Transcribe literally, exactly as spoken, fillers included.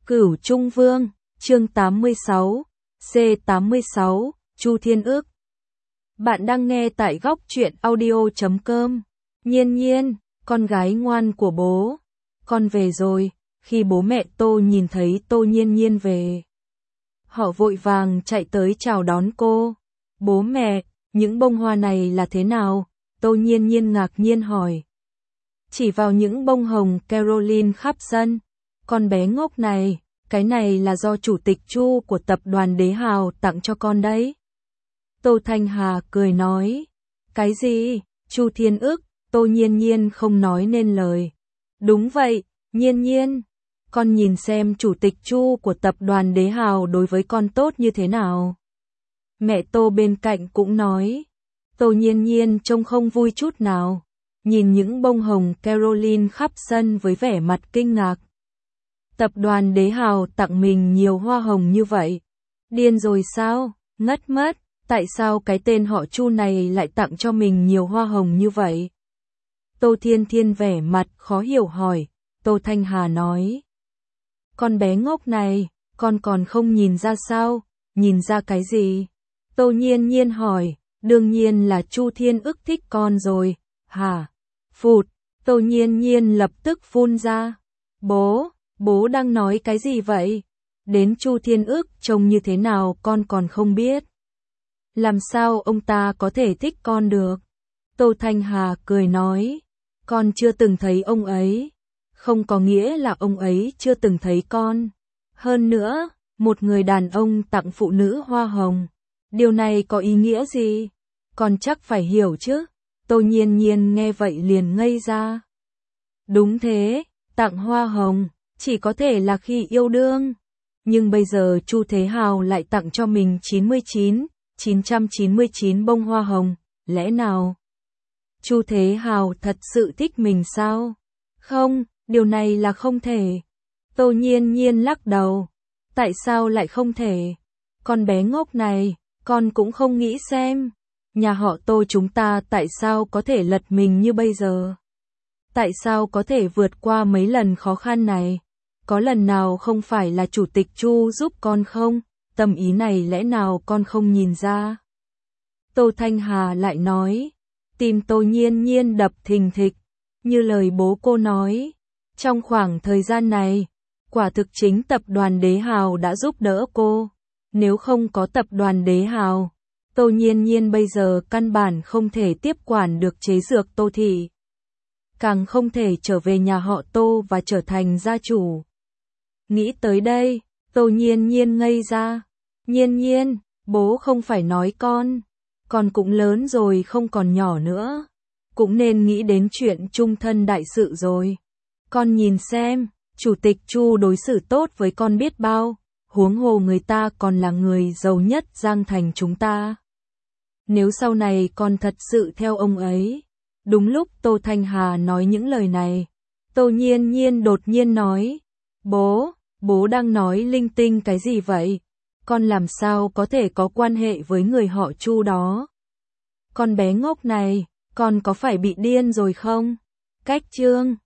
Cửu Trung Vương, chương tám mươi sáu, C tám mươi sáu, Chu Thiên Ức. Bạn đang nghe tại góc truyện audio chấm com. Nhiên Nhiên, con gái ngoan của bố, con về rồi. Khi bố mẹ Tô nhìn thấy Tô Nhiên Nhiên về, họ vội vàng chạy tới chào đón cô. Bố mẹ, những bông hoa này là thế nào? Tô Nhiên Nhiên ngạc nhiên hỏi. Chỉ vào những bông hồng Caroline khắp sân. Con bé ngốc này, cái này là do chủ tịch Chu của tập đoàn Đế Hào tặng cho con đấy. Tô Thanh Hà cười nói. Cái gì? Chu Thiên Ức? Tô Nhiên Nhiên không nói nên lời. Đúng vậy, Nhiên Nhiên. Con nhìn xem chủ tịch Chu của tập đoàn Đế Hào đối với con tốt như thế nào. Mẹ Tô bên cạnh cũng nói. Tô Nhiên Nhiên trông không vui chút nào. Nhìn những bông hồng Caroline khắp sân với vẻ mặt kinh ngạc. Tập đoàn Đế Hào tặng mình nhiều hoa hồng như vậy. Điên rồi sao? Ngất mất. Tại sao cái tên họ Chu này lại tặng cho mình nhiều hoa hồng như vậy? Tô Thiên Thiên vẻ mặt khó hiểu hỏi. Tô Thanh Hà nói. Con bé ngốc này, con còn không nhìn ra sao? Nhìn ra cái gì? Tô Nhiên Nhiên hỏi. Đương nhiên là Chu Thiên Ức thích con rồi. Hả? Phụt. Tô Nhiên Nhiên lập tức phun ra. Bố, bố đang nói cái gì vậy? Đến Chu Thiên Ức trông như thế nào con còn không biết. Làm sao ông ta có thể thích con được? Tô Thanh Hà cười nói. Con chưa từng thấy ông ấy. Không có nghĩa là ông ấy chưa từng thấy con. Hơn nữa, một người đàn ông tặng phụ nữ hoa hồng. Điều này có ý nghĩa gì? Con chắc phải hiểu chứ. Tô Nhiên Nhiên nghe vậy liền ngây ra. Đúng thế, tặng hoa hồng, chỉ có thể là khi yêu đương. Nhưng bây giờ Chu Thế Hào lại tặng cho mình chín mươi chín, chín trăm chín mươi chín bông hoa hồng, lẽ nào? Chu Thế Hào thật sự thích mình sao? Không, điều này là không thể. Tô Nhiên Nhiên lắc đầu. Tại sao lại không thể? Con bé ngốc này, con cũng không nghĩ xem. Nhà họ Tô chúng ta tại sao có thể lật mình như bây giờ? Tại sao có thể vượt qua mấy lần khó khăn này? Có lần nào không phải là chủ tịch Chu giúp con không? Tâm ý này lẽ nào con không nhìn ra? Tô Thanh Hà lại nói. Tim Tô Nhiên Nhiên đập thình thịch. Như lời bố cô nói. Trong khoảng thời gian này, quả thực chính tập đoàn Đế Hào đã giúp đỡ cô. Nếu không có tập đoàn Đế Hào, Tô Nhiên Nhiên bây giờ căn bản không thể tiếp quản được chế dược Tô thị. Càng không thể trở về nhà họ Tô và trở thành gia chủ. Nghĩ tới đây, Tô Nhiên Nhiên ngây ra. Nhiên Nhiên, bố không phải nói con. Con cũng lớn rồi không còn nhỏ nữa. Cũng nên nghĩ đến chuyện chung thân đại sự rồi. Con nhìn xem, chủ tịch Chu đối xử tốt với con biết bao. Huống hồ người ta còn là người giàu nhất Giang Thành chúng ta. Nếu sau này con thật sự theo ông ấy. Đúng lúc Tô Thanh Hà nói những lời này, Tô Nhiên Nhiên đột nhiên nói. Bố, bố đang nói linh tinh cái gì vậy? Con làm sao có thể có quan hệ với người họ Chu đó? Con bé ngốc này, con có phải bị điên rồi không? Cách chương